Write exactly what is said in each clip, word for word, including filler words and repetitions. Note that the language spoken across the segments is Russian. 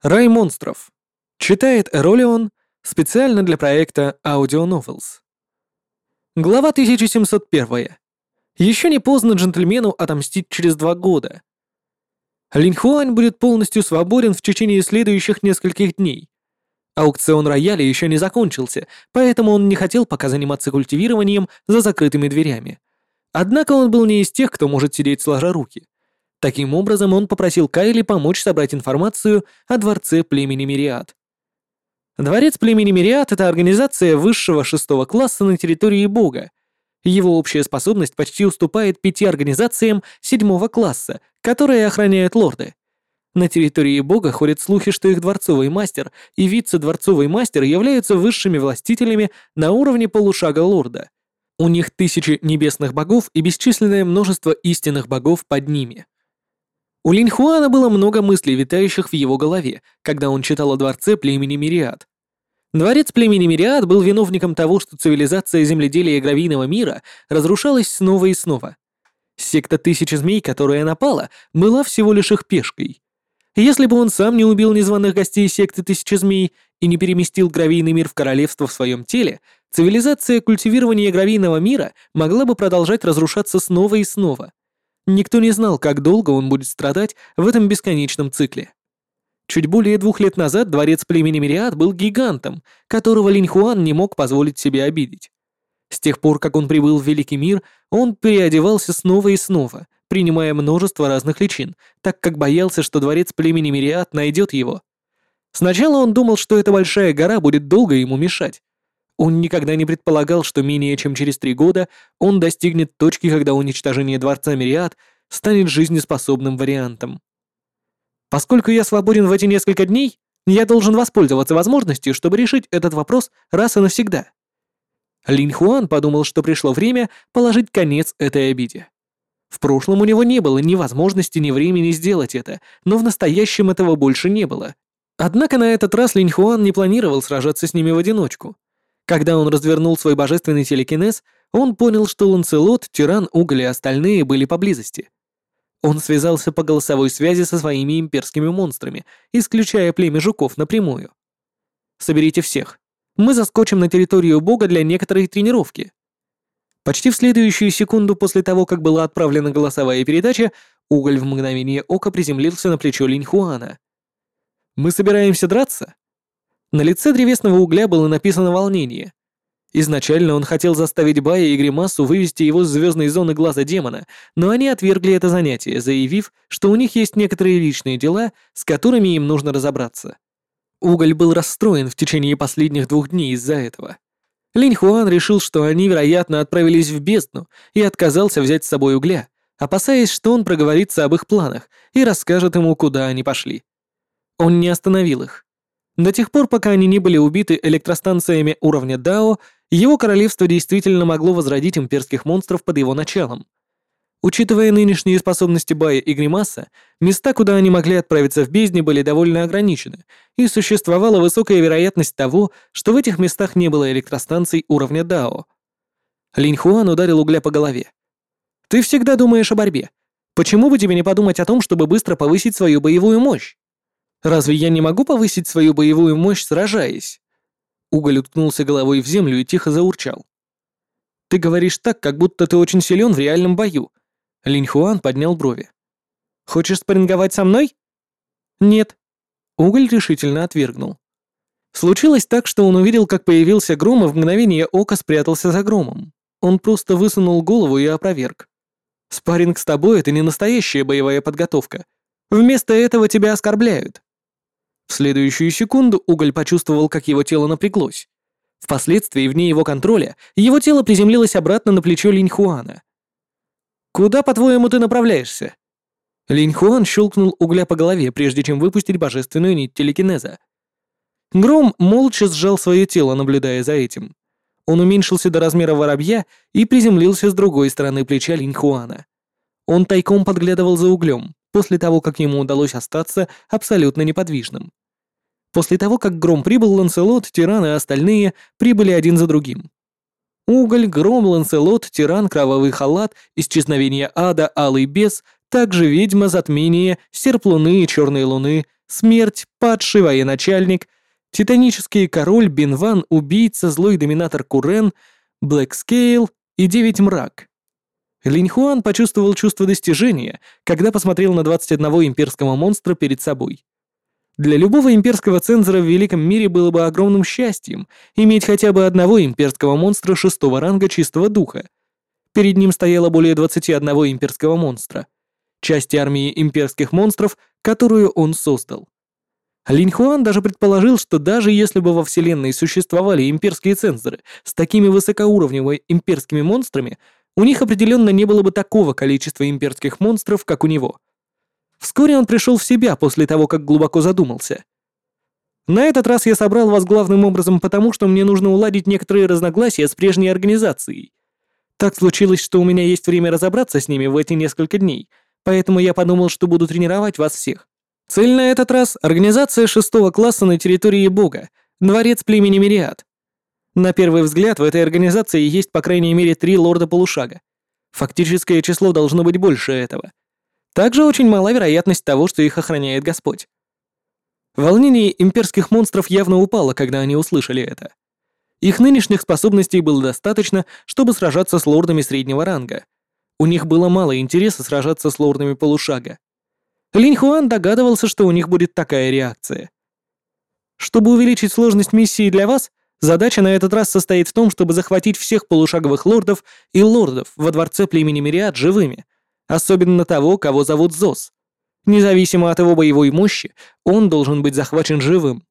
Рай монстров. Читает Эролион специально для проекта Audio Novels. Глава тысяча семьсот один. Еще не поздно джентльмену отомстить через два года. Линьхуань будет полностью свободен в течение следующих нескольких дней. Аукцион рояля еще не закончился, поэтому он не хотел пока заниматься культивированием за закрытыми дверями. Однако он был не из тех, кто может сидеть сложа руки. Таким образом, он попросил Кайли помочь собрать информацию о дворце племени Мириад. Дворец племени Мириад — это организация высшего шестого класса на территории Бога. Его общая способность почти уступает пяти организациям седьмого класса, которые охраняют лорды. На территории Бога ходят слухи, что их дворцовый мастер и вице-дворцовый мастер являются высшими властителями на уровне полушага лорда. У них тысячи небесных богов и бесчисленное множество истинных богов под ними. У Линьхуана было много мыслей, витающих в его голове, когда он читал о дворце племени Мириад. Дворец племени Мириад был виновником того, что цивилизация земледелия и гравийного мира разрушалась снова и снова. Секта Тысячи Змей, которая напала, была всего лишь их пешкой. Если бы он сам не убил незваных гостей секты Тысячи Змей и не переместил гравийный мир в королевство в своем теле, цивилизация культивирования гравийного мира могла бы продолжать разрушаться снова и снова. Никто не знал, как долго он будет страдать в этом бесконечном цикле. Чуть более двух лет назад дворец племени Мириад был гигантом, которого Линьхуан не мог позволить себе обидеть. С тех пор, как он прибыл в Великий мир, он переодевался снова и снова, принимая множество разных личин, так как боялся, что дворец племени Мириад найдет его. Сначала он думал, что эта большая гора будет долго ему мешать. Он никогда не предполагал, что менее чем через три года он достигнет точки, когда уничтожение дворца Мириад станет жизнеспособным вариантом. Поскольку я свободен в эти несколько дней, я должен воспользоваться возможностью, чтобы решить этот вопрос раз и навсегда. Линьхуан подумал, что пришло время положить конец этой обиде. В прошлом у него не было ни возможности, ни времени сделать это, но в настоящем этого больше не было. Однако на этот раз Линьхуан не планировал сражаться с ними в одиночку. Когда он развернул свой божественный телекинез, он понял, что Ланселот, Тиран, Уголь и остальные были поблизости. Он связался по голосовой связи со своими имперскими монстрами, исключая племя жуков напрямую. «Соберите всех. Мы заскочим на территорию Бога для некоторой тренировки». Почти в следующую секунду после того, как была отправлена голосовая передача, Уголь в мгновение ока приземлился на плечо Линьхуана. «Мы собираемся драться?» На лице древесного угля было написано волнение. Изначально он хотел заставить Бая и Гримасу вывести его с звездной зоны глаза демона, но они отвергли это занятие, заявив, что у них есть некоторые личные дела, с которыми им нужно разобраться. Уголь был расстроен в течение последних двух дней из-за этого. Линьхуан решил, что они, вероятно, отправились в бездну, и отказался взять с собой угля, опасаясь, что он проговорится об их планах и расскажет ему, куда они пошли. Он не остановил их. До тех пор, пока они не были убиты электростанциями уровня Дао, его королевство действительно могло возродить имперских монстров под его началом. Учитывая нынешние способности Бая и Гримаса, места, куда они могли отправиться в бездне, были довольно ограничены, и существовала высокая вероятность того, что в этих местах не было электростанций уровня Дао. Линьхуан ударил угля по голове. «Ты всегда думаешь о борьбе. Почему бы тебе не подумать о том, чтобы быстро повысить свою боевую мощь? Разве я не могу повысить свою боевую мощь, сражаясь?» Уголь уткнулся головой в землю и тихо заурчал. «Ты говоришь так, как будто ты очень силен в реальном бою». Линьхуан поднял брови. «Хочешь спарринговать со мной?» «Нет». Уголь решительно отвергнул. Случилось так, что он увидел, как появился Гром, и в мгновение ока спрятался за Громом. Он просто высунул голову и опроверг. «Спарринг с тобой — это не настоящая боевая подготовка. Вместо этого тебя оскорбляют». В следующую секунду Уголь почувствовал, как его тело напряглось. Впоследствии, вне его контроля, его тело приземлилось обратно на плечо Линьхуана. «Куда, по-твоему, ты направляешься?» Линьхуан щелкнул Угля по голове, прежде чем выпустить божественную нить телекинеза. Гром молча сжал свое тело, наблюдая за этим. Он уменьшился до размера воробья и приземлился с другой стороны плеча Линьхуана. Он тайком подглядывал за Углем, после того, как ему удалось остаться абсолютно неподвижным. После того, как Гром прибыл, Ланселот, Тиран и остальные прибыли один за другим. Уголь, Гром, Ланселот, Тиран, Кровавый халат, Исчезновение ада, Алый бес, также Ведьма, Затмение, Серп луны и Черной луны, смерть, падший военачальник, титанический король Бинван, убийца, злой доминатор Курен, Блэкскейл и Девять Мрак. Линь Хуан почувствовал чувство достижения, когда посмотрел на двадцать одного имперского монстра перед собой. Для любого имперского цензора в Великом мире было бы огромным счастьем иметь хотя бы одного имперского монстра шестого ранга чистого духа. Перед ним стояло более двадцати одного имперского монстра, части армии имперских монстров, которую он создал. Линь Хуан даже предположил, что даже если бы во Вселенной существовали имперские цензоры с такими высокоуровневыми имперскими монстрами, у них определенно не было бы такого количества имперских монстров, как у него. Вскоре он пришел в себя после того, как глубоко задумался. На этот раз я собрал вас главным образом потому, что мне нужно уладить некоторые разногласия с прежней организацией. Так случилось, что у меня есть время разобраться с ними в эти несколько дней, поэтому я подумал, что буду тренировать вас всех. Цель на этот раз — организация шестого класса на территории Бога, дворец племени Мириад. На первый взгляд, в этой организации есть по крайней мере три лорда полушага. Фактическое число должно быть больше этого. Также очень мала вероятность того, что их охраняет Господь. Волнение имперских монстров явно упало, когда они услышали это. Их нынешних способностей было достаточно, чтобы сражаться с лордами среднего ранга. У них было мало интереса сражаться с лордами полушага. Линь Хуан догадывался, что у них будет такая реакция. Чтобы увеличить сложность миссии для вас, задача на этот раз состоит в том, чтобы захватить всех полушаговых лордов и лордов во дворце племени Мириад живыми, особенно того, кого зовут Зос. Независимо от его боевой мощи, он должен быть захвачен живым.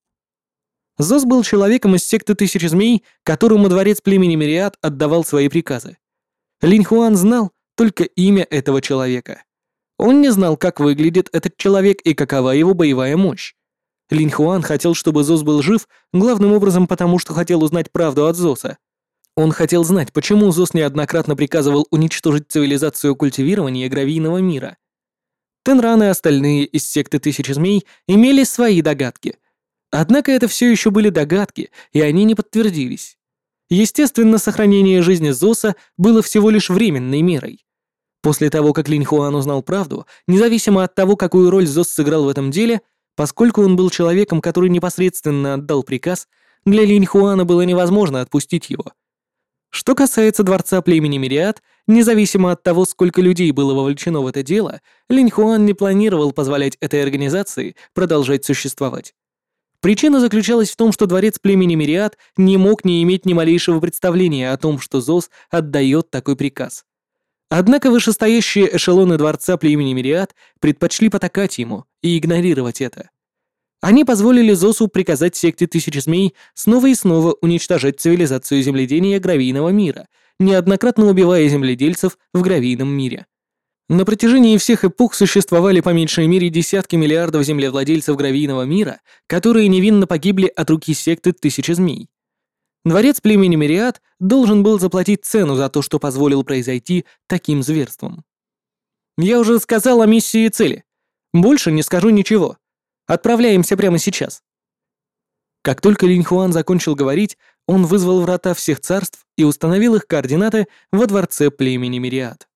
Зос был человеком из секты Тысячи Змей, которому дворец племени Мириад отдавал свои приказы. Линь Хуан знал только имя этого человека. Он не знал, как выглядит этот человек и какова его боевая мощь. Линь Хуан хотел, чтобы Зос был жив, главным образом потому, что хотел узнать правду от Зоса. Он хотел знать, почему Зос неоднократно приказывал уничтожить цивилизацию культивирования гравийного мира. Тенран и остальные из секты Тысячи Змей имели свои догадки. Однако это все еще были догадки, и они не подтвердились. Естественно, сохранение жизни Зоса было всего лишь временной мерой. После того, как Линь Хуан узнал правду, независимо от того, какую роль Зос сыграл в этом деле, поскольку он был человеком, который непосредственно отдал приказ, для Линь Хуана было невозможно отпустить его. Что касается дворца племени Мириад, независимо от того, сколько людей было вовлечено в это дело, Линь Хуан не планировал позволять этой организации продолжать существовать. Причина заключалась в том, что дворец племени Мириад не мог не иметь ни малейшего представления о том, что Зос отдает такой приказ. Однако вышестоящие эшелоны дворца племени Мириад предпочли потакать ему и игнорировать это. Они позволили Зосу приказать секте Тысячи Змей снова и снова уничтожать цивилизацию земледения гравийного мира, неоднократно убивая земледельцев в гравийном мире. На протяжении всех эпох существовали по меньшей мере десятки миллиардов землевладельцев гравийного мира, которые невинно погибли от руки секты Тысячи Змей. Дворец племени Мириад должен был заплатить цену за то, что позволил произойти таким зверством. Я уже сказал о миссии и цели. Больше не скажу ничего. Отправляемся прямо сейчас. Как только Линь Хуан закончил говорить, он вызвал врата всех царств и установил их координаты во дворце племени Мириад.